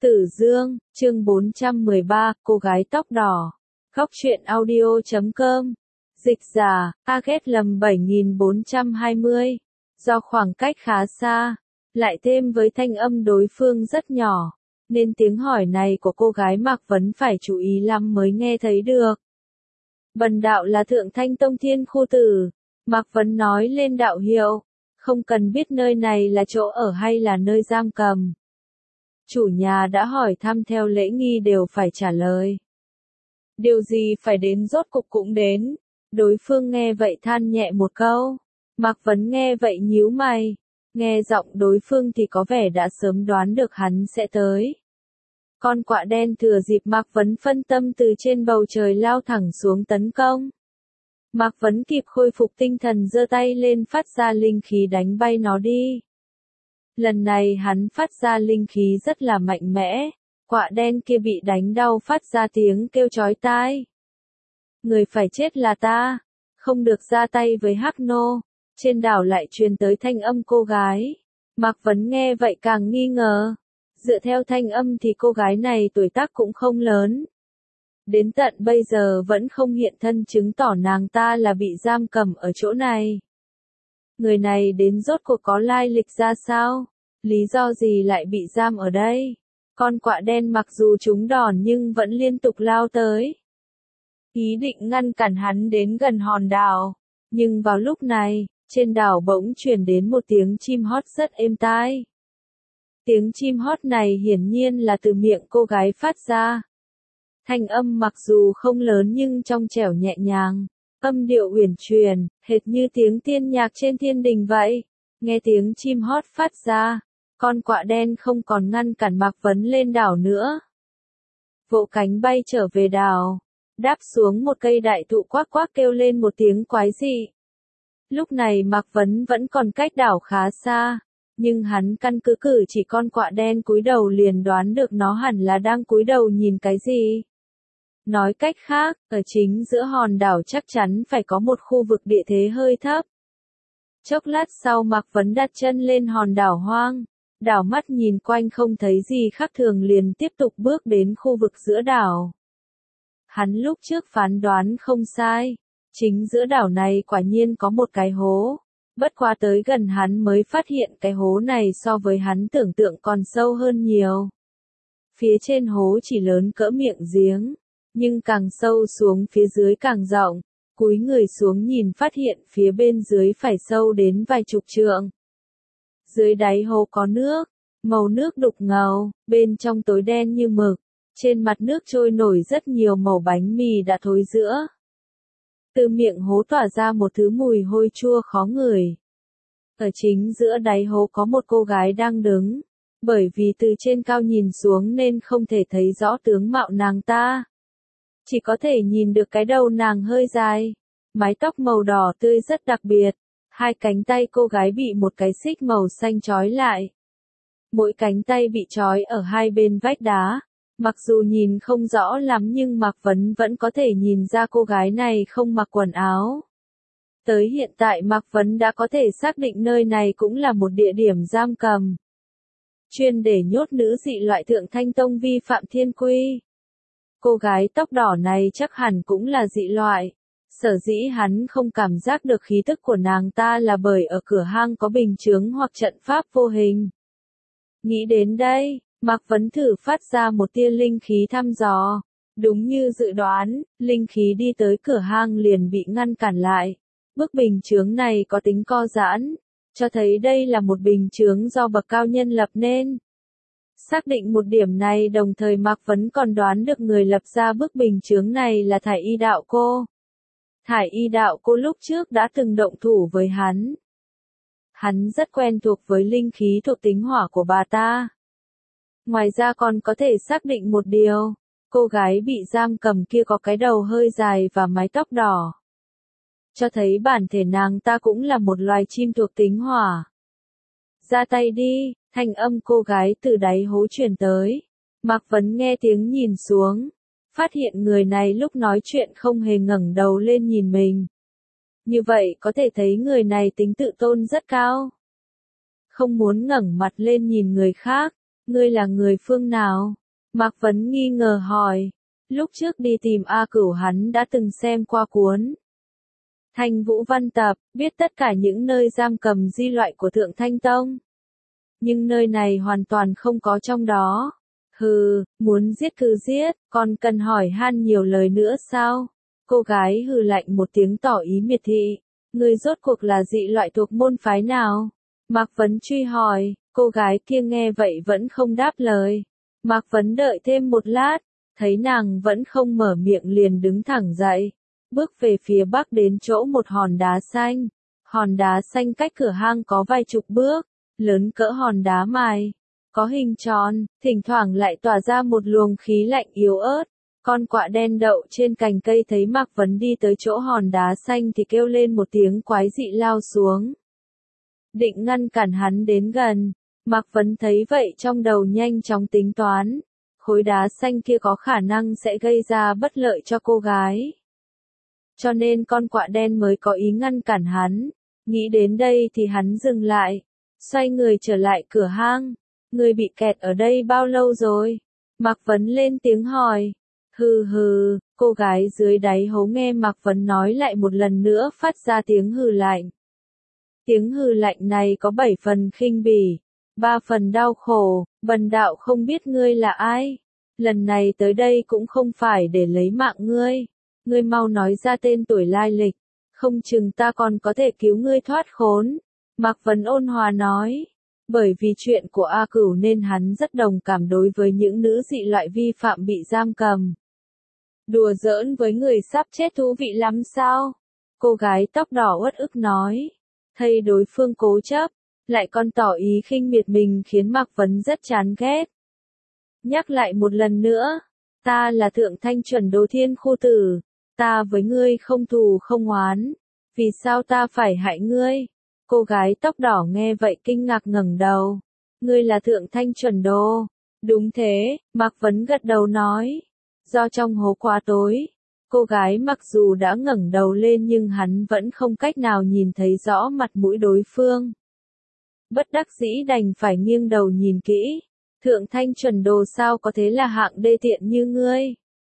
Tử Dương, chương 413, cô gái tóc đỏ. Góc truyện audio.com. Dịch giả, target lầm 7420. Do khoảng cách khá xa, lại thêm với thanh âm đối phương rất nhỏ, nên tiếng hỏi này của cô gái Mạc Vấn phải chú ý lắm mới nghe thấy được. Bần đạo là Thượng Thanh Tông Thiên Khu Tử. Mạc Vấn nói lên đạo hiệu, không cần biết nơi này là chỗ ở hay là nơi giam cầm. Chủ nhà đã hỏi thăm theo lễ nghi đều phải trả lời. Điều gì phải đến rốt cục cũng đến. Đối phương nghe vậy than nhẹ một câu. Mạc Vấn nghe vậy nhíu mày. Nghe giọng đối phương thì có vẻ đã sớm đoán được hắn sẽ tới. Con quạ đen thừa dịp Mạc Vấn phân tâm từ trên bầu trời lao thẳng xuống tấn công. Mạc Vấn kịp khôi phục tinh thần giơ tay lên phát ra linh khí đánh bay nó đi. Lần này hắn phát ra linh khí rất là mạnh mẽ, quạ đen kia bị đánh đau phát ra tiếng kêu chói tai. Người phải chết là ta, không được ra tay với Hắc Nô. Trên đảo lại truyền tới thanh âm cô gái. Mạc Vấn nghe vậy càng nghi ngờ. Dựa theo thanh âm thì cô gái này tuổi tác cũng không lớn. Đến tận bây giờ vẫn không hiện thân chứng tỏ nàng ta là bị giam cầm ở chỗ này. Người này đến rốt cuộc có lai lịch ra sao? Lý do gì lại bị giam ở đây? Con quạ đen mặc dù trúng đòn nhưng vẫn liên tục lao tới. Ý định ngăn cản hắn đến gần hòn đảo. Nhưng vào lúc này, trên đảo bỗng truyền đến một tiếng chim hót rất êm tai. Tiếng chim hót này hiển nhiên là từ miệng cô gái phát ra. Thanh âm mặc dù không lớn nhưng trong trẻo nhẹ nhàng, âm điệu uyển chuyển, hệt như tiếng tiên nhạc trên thiên đình vậy. Nghe tiếng chim hót phát ra, con quạ đen không còn ngăn cản Mạc Vấn lên đảo nữa. Vỗ cánh bay trở về đảo, đáp xuống một cây đại thụ quắc quắc kêu lên một tiếng quái dị. Lúc này Mạc Vấn vẫn còn cách đảo khá xa, nhưng hắn căn cứ cử chỉ con quạ đen cúi đầu liền đoán được nó hẳn là đang cúi đầu nhìn cái gì. Nói cách khác, ở chính giữa hòn đảo chắc chắn phải có một khu vực địa thế hơi thấp. Chốc lát sau Mạc Vấn đặt chân lên hòn đảo hoang, đảo mắt nhìn quanh không thấy gì khác thường liền tiếp tục bước đến khu vực giữa đảo. Hắn lúc trước phán đoán không sai, chính giữa đảo này quả nhiên có một cái hố, bất quá tới gần hắn mới phát hiện cái hố này so với hắn tưởng tượng còn sâu hơn nhiều. Phía trên hố chỉ lớn cỡ miệng giếng, nhưng càng sâu xuống phía dưới càng rộng. Cúi người xuống nhìn phát hiện phía bên dưới phải sâu đến vài chục trượng. Dưới đáy hố có nước, màu nước đục ngầu, bên trong tối đen như mực. Trên mặt nước trôi nổi rất nhiều mẩu bánh mì đã thối rữa. Từ miệng hố tỏa ra một thứ mùi hôi chua khó ngửi. Ở chính giữa đáy hố có một cô gái đang đứng. Bởi vì từ trên cao nhìn xuống nên không thể thấy rõ tướng mạo nàng ta. Chỉ có thể nhìn được cái đầu nàng hơi dài, mái tóc màu đỏ tươi rất đặc biệt, hai cánh tay cô gái bị một cái xích màu xanh trói lại. Mỗi cánh tay bị trói ở hai bên vách đá, mặc dù nhìn không rõ lắm nhưng Mạc Vấn vẫn có thể nhìn ra cô gái này không mặc quần áo. Tới hiện tại Mạc Vấn đã có thể xác định nơi này cũng là một địa điểm giam cầm. Chuyên để nhốt nữ dị loại Thượng Thanh Tông vi phạm thiên quy. Cô gái tóc đỏ này chắc hẳn cũng là dị loại. Sở dĩ hắn không cảm giác được khí tức của nàng ta là bởi ở cửa hang có bình chướng hoặc trận pháp vô hình. Nghĩ đến đây, Mạc Vấn thử phát ra một tia linh khí thăm dò. Đúng như dự đoán, linh khí đi tới cửa hang liền bị ngăn cản lại. Bức bình chướng này có tính co giãn, cho thấy đây là một bình chướng do bậc cao nhân lập nên. Xác định một điểm này đồng thời Mạc Vấn còn đoán được người lập ra bức bình chướng này là Thải Y Đạo Cô. Thải Y Đạo Cô lúc trước đã từng động thủ với hắn. Hắn rất quen thuộc với linh khí thuộc tính hỏa của bà ta. Ngoài ra còn có thể xác định một điều, cô gái bị giam cầm kia có cái đầu hơi dài và mái tóc đỏ. Cho thấy bản thể nàng ta cũng là một loài chim thuộc tính hỏa. Ra tay đi, thanh âm cô gái từ đáy hố truyền tới. Mạc Vấn nghe tiếng nhìn xuống, phát hiện người này lúc nói chuyện không hề ngẩng đầu lên nhìn mình. Như vậy có thể thấy người này tính tự tôn rất cao. Không muốn ngẩng mặt lên nhìn người khác, ngươi là người phương nào? Mạc Vấn nghi ngờ hỏi. Lúc trước đi tìm A Cửu hắn đã từng xem qua cuốn Thanh Vũ Văn Tập, biết tất cả những nơi giam cầm di loại của Thượng Thanh Tông. Nhưng nơi này hoàn toàn không có trong đó. Hừ, muốn giết cứ giết, còn cần hỏi han nhiều lời nữa sao? Cô gái hừ lạnh một tiếng tỏ ý miệt thị. Người rốt cuộc là dị loại thuộc môn phái nào? Mạc Vấn truy hỏi, cô gái kia nghe vậy vẫn không đáp lời. Mạc Vấn đợi thêm một lát, thấy nàng vẫn không mở miệng liền đứng thẳng dậy, bước về phía bắc đến chỗ một hòn đá xanh. Hòn đá xanh cách cửa hang có vài chục bước, lớn cỡ hòn đá mài, có hình tròn, thỉnh thoảng lại tỏa ra một luồng khí lạnh yếu ớt. Con quạ đen đậu trên cành cây thấy Mạc Vấn đi tới chỗ hòn đá xanh thì kêu lên một tiếng quái dị lao xuống. Định ngăn cản hắn đến gần, Mạc Vấn thấy vậy trong đầu nhanh chóng tính toán, khối đá xanh kia có khả năng sẽ gây ra bất lợi cho cô gái. Cho nên con quạ đen mới có ý ngăn cản hắn. Nghĩ đến đây thì hắn dừng lại, xoay người trở lại cửa hang. Người bị kẹt ở đây bao lâu rồi? Mạc Vấn lên tiếng hỏi. Hừ hừ, cô gái dưới đáy hố nghe Mạc Vấn nói lại một lần nữa phát ra tiếng hừ lạnh. Tiếng hừ lạnh này có 7 phần khinh bỉ, 3 phần đau khổ. Bần đạo không biết ngươi là ai. Lần này tới đây cũng không phải để lấy mạng ngươi. Ngươi mau nói ra tên tuổi lai lịch, không chừng ta còn có thể cứu ngươi thoát khốn. Mạc Vấn ôn hòa nói. Bởi vì chuyện của A Cửu nên hắn rất đồng cảm đối với những nữ dị loại vi phạm bị giam cầm. Đùa giỡn với người sắp chết thú vị lắm sao? Cô gái tóc đỏ uất ức nói. Thấy đối phương cố chấp, lại còn tỏ ý khinh miệt mình khiến Mạc Vấn rất chán ghét. Nhắc lại một lần nữa, ta là Thượng Thanh Chuẩn Đồ Thiên Khu Tử, ta với ngươi không thù không oán, vì sao ta phải hại ngươi? Cô gái tóc đỏ nghe vậy kinh ngạc ngẩng đầu. Ngươi là Thượng Thanh Chuẩn Đồ? Đúng thế, Mạc Vấn gật đầu nói. Do trong hố quá tối, cô gái mặc dù đã ngẩng đầu lên nhưng hắn vẫn không cách nào nhìn thấy rõ mặt mũi đối phương. Bất đắc dĩ đành phải nghiêng đầu nhìn kỹ. Thượng Thanh Chuẩn Đồ sao có thế là hạng đê tiện như ngươi?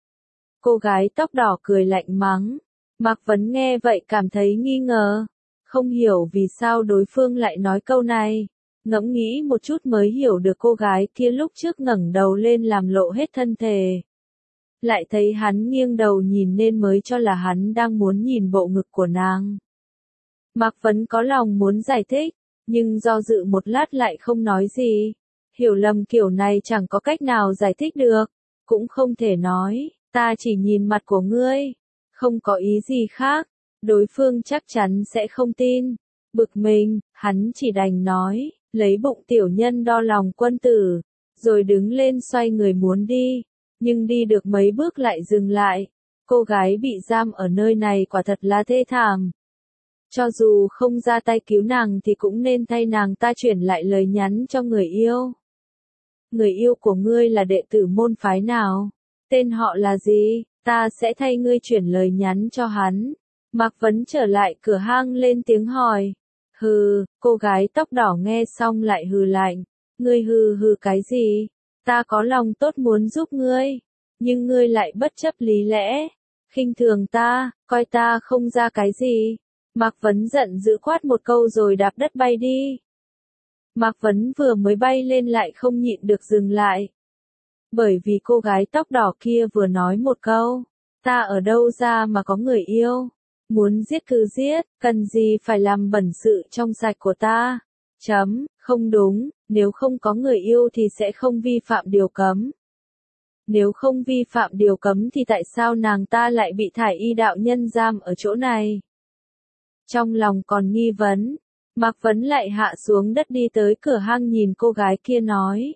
Cô gái tóc đỏ cười lạnh mắng. Mạc Vấn nghe vậy cảm thấy nghi ngờ. Không hiểu vì sao đối phương lại nói câu này. Ngẫm nghĩ một chút mới hiểu được cô gái kia lúc trước ngẩng đầu lên làm lộ hết thân thể. Lại thấy hắn nghiêng đầu nhìn nên mới cho là hắn đang muốn nhìn bộ ngực của nàng. Mạc Vấn có lòng muốn giải thích, nhưng do dự một lát lại không nói gì. Hiểu lầm kiểu này chẳng có cách nào giải thích được, cũng không thể nói, ta chỉ nhìn mặt của ngươi, không có ý gì khác, đối phương chắc chắn sẽ không tin. Bực mình, hắn chỉ đành nói, lấy bụng tiểu nhân đo lòng quân tử, rồi đứng lên xoay người muốn đi, nhưng đi được mấy bước lại dừng lại. Cô gái bị giam ở nơi này quả thật là thê thảm. Cho dù không ra tay cứu nàng thì cũng nên thay nàng ta chuyển lại lời nhắn cho người yêu. Người yêu của ngươi là đệ tử môn phái nào? Tên họ là gì? Ta sẽ thay ngươi chuyển lời nhắn cho hắn. Mạc Vấn trở lại cửa hang lên tiếng hỏi. Hừ, cô gái tóc đỏ nghe xong lại hừ lạnh. Ngươi hừ hừ cái gì? Ta có lòng tốt muốn giúp ngươi, nhưng ngươi lại bất chấp lý lẽ, khinh thường ta, coi ta không ra cái gì. Mạc Vấn giận dữ quát một câu rồi đạp đất bay đi. Mạc Vấn vừa mới bay lên lại không nhịn được dừng lại. Bởi vì cô gái tóc đỏ kia vừa nói một câu, ta ở đâu ra mà có người yêu, muốn giết cứ giết, cần gì phải làm bẩn sự trong sạch của ta. Không đúng, nếu không có người yêu thì sẽ không vi phạm điều cấm. Nếu không vi phạm điều cấm thì tại sao nàng ta lại bị Thải Y đạo nhân giam ở chỗ này? Trong lòng còn nghi vấn, Mạc Vấn lại hạ xuống đất đi tới cửa hang nhìn cô gái kia nói.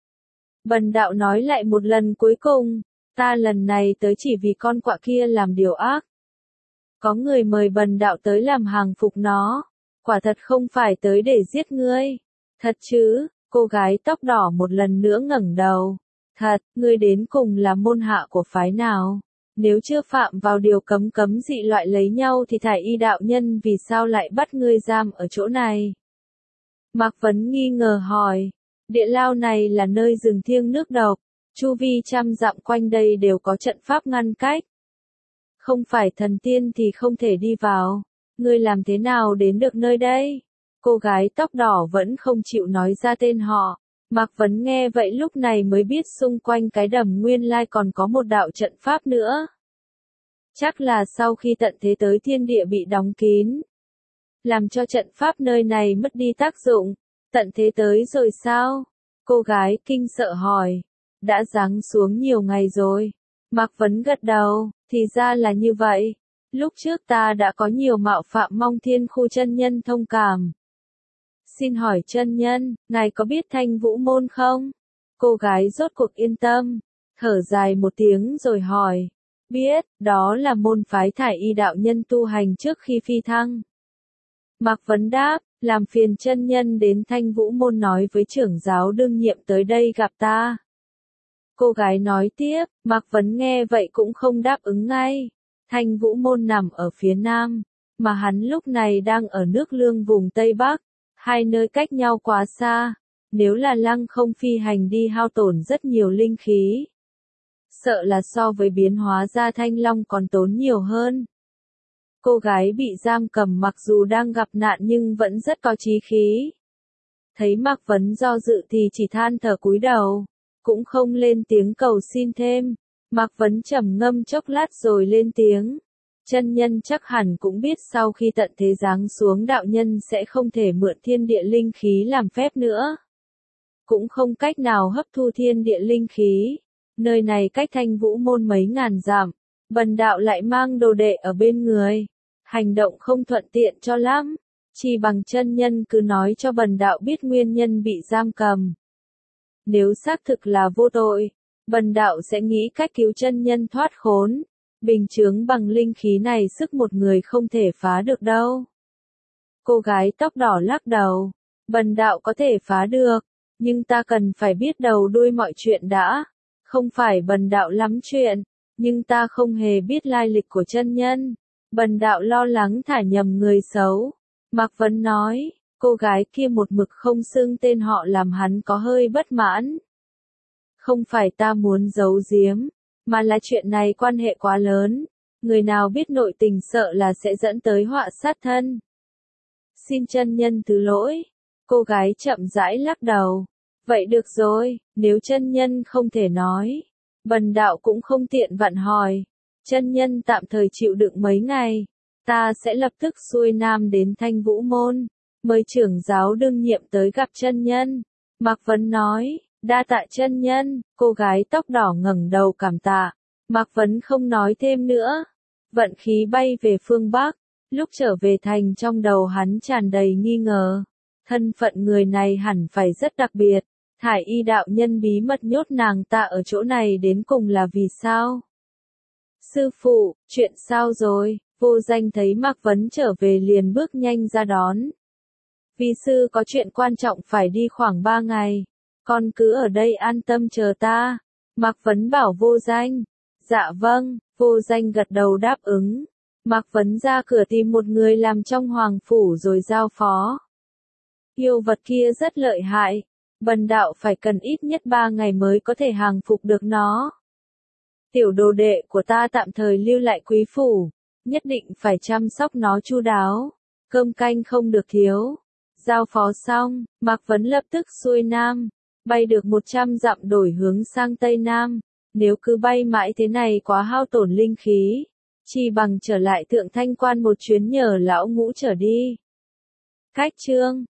Bần đạo nói lại một lần cuối cùng, ta lần này tới chỉ vì con quạ kia làm điều ác. Có người mời bần đạo tới làm hàng phục nó, quả thật không phải tới để giết ngươi. Thật chứ? Cô gái tóc đỏ một lần nữa ngẩng đầu. Thật, ngươi đến cùng là môn hạ của phái nào? Nếu chưa phạm vào điều cấm cấm dị loại lấy nhau thì Thải Y đạo nhân vì sao lại bắt ngươi giam ở chỗ này? Mạc Vấn nghi ngờ hỏi. Địa lao này là nơi rừng thiêng nước độc, chu vi trăm dặm quanh đây đều có trận pháp ngăn cách. Không phải thần tiên thì không thể đi vào. Ngươi làm thế nào đến được nơi đây? Cô gái tóc đỏ vẫn không chịu nói ra tên họ. Mạc Vấn nghe vậy lúc này mới biết xung quanh cái đầm nguyên lai còn có một đạo trận pháp nữa. Chắc là sau khi tận thế tới thiên địa bị đóng kín, làm cho trận pháp nơi này mất đi tác dụng. Tận thế tới rồi sao? Cô gái kinh sợ hỏi. Đã giáng xuống nhiều ngày rồi. Mạc Vấn gật đầu, thì ra là như vậy. Lúc trước ta đã có nhiều mạo phạm, mong Thiên Khu chân nhân thông cảm. Xin hỏi chân nhân, ngài có biết Thanh Vũ Môn không? Cô gái rốt cuộc yên tâm, thở dài một tiếng rồi hỏi. Biết, đó là môn phái thải y đạo nhân tu hành trước khi phi thăng. Mạc Vấn đáp, làm phiền chân nhân đến Thanh Vũ Môn nói với trưởng giáo đương nhiệm tới đây gặp ta. Cô gái nói tiếp, Mạc Vấn nghe vậy cũng không đáp ứng ngay. Thanh Vũ Môn nằm ở phía nam, mà hắn lúc này đang ở nước Lương vùng Tây Bắc, hai nơi cách nhau quá xa, nếu là lăng không phi hành đi hao tổn rất nhiều linh khí. Sợ là so với biến hóa ra Thanh Long còn tốn nhiều hơn. Cô gái bị giam cầm mặc dù đang gặp nạn nhưng vẫn rất có chí khí. Thấy Mạc Vấn do dự thì chỉ than thở cúi đầu, cũng không lên tiếng cầu xin thêm. Mạc Vấn trầm ngâm chốc lát rồi lên tiếng. Chân nhân chắc hẳn cũng biết sau khi tận thế giáng xuống đạo nhân sẽ không thể mượn thiên địa linh khí làm phép nữa. Cũng không cách nào hấp thu thiên địa linh khí. Nơi này cách Thanh Vũ Môn mấy ngàn dặm, bần đạo lại mang đồ đệ ở bên người. Hành động không thuận tiện cho lắm. Chỉ bằng chân nhân cứ nói cho bần đạo biết nguyên nhân bị giam cầm. Nếu xác thực là vô tội, bần đạo sẽ nghĩ cách cứu chân nhân thoát khốn. Bình chướng bằng linh khí này sức một người không thể phá được đâu. Cô gái tóc đỏ lắc đầu. Bần đạo có thể phá được, nhưng ta cần phải biết đầu đuôi mọi chuyện đã. Không phải bần đạo lắm chuyện, nhưng ta không hề biết lai lịch của chân nhân. Bần đạo lo lắng thả nhầm người xấu. Mạc Vấn nói, cô gái kia một mực không xưng tên họ làm hắn có hơi bất mãn. Không phải ta muốn giấu giếm, mà là chuyện này quan hệ quá lớn. Người nào biết nội tình sợ là sẽ dẫn tới họa sát thân. Xin chân nhân thứ lỗi. Cô gái chậm rãi lắc đầu. Vậy được rồi, nếu chân nhân không thể nói, bần đạo cũng không tiện vặn hỏi. Chân nhân tạm thời chịu đựng mấy ngày, ta sẽ lập tức xuôi nam đến Thanh Vũ Môn, mời trưởng giáo đương nhiệm tới gặp chân nhân. Mạc Vấn nói, đa tạ chân nhân. Cô gái tóc đỏ ngẩng đầu cảm tạ. Mạc Vấn không nói thêm nữa. Vận khí bay về phương Bắc. Lúc trở về thành trong đầu hắn tràn đầy nghi ngờ. Thân phận người này hẳn phải rất đặc biệt. Thải y đạo nhân bí mật nhốt nàng ta ở chỗ này đến cùng là vì sao? Sư phụ, chuyện sao rồi? Vô Danh thấy Mạc Vấn trở về liền bước nhanh ra đón. Vi sư có chuyện quan trọng phải đi khoảng 3 ngày. Con cứ ở đây an tâm chờ ta. Mạc Vấn bảo Vô Danh. Dạ vâng, Vô Danh gật đầu đáp ứng. Mạc Vấn ra cửa tìm một người làm trong hoàng phủ rồi giao phó. Yêu vật kia rất lợi hại. Bần đạo phải cần ít nhất 3 ngày mới có thể hàng phục được nó. Tiểu đồ đệ của ta tạm thời lưu lại quý phủ. Nhất định phải chăm sóc nó chu đáo. Cơm canh không được thiếu. Giao phó xong, Mạc Vấn lập tức xuôi nam. Bay được 100 dặm đổi hướng sang Tây Nam. Nếu cứ bay mãi thế này quá hao tổn linh khí. Chỉ bằng trở lại Thượng Thanh Quan một chuyến nhờ lão ngũ trở đi. Cách chương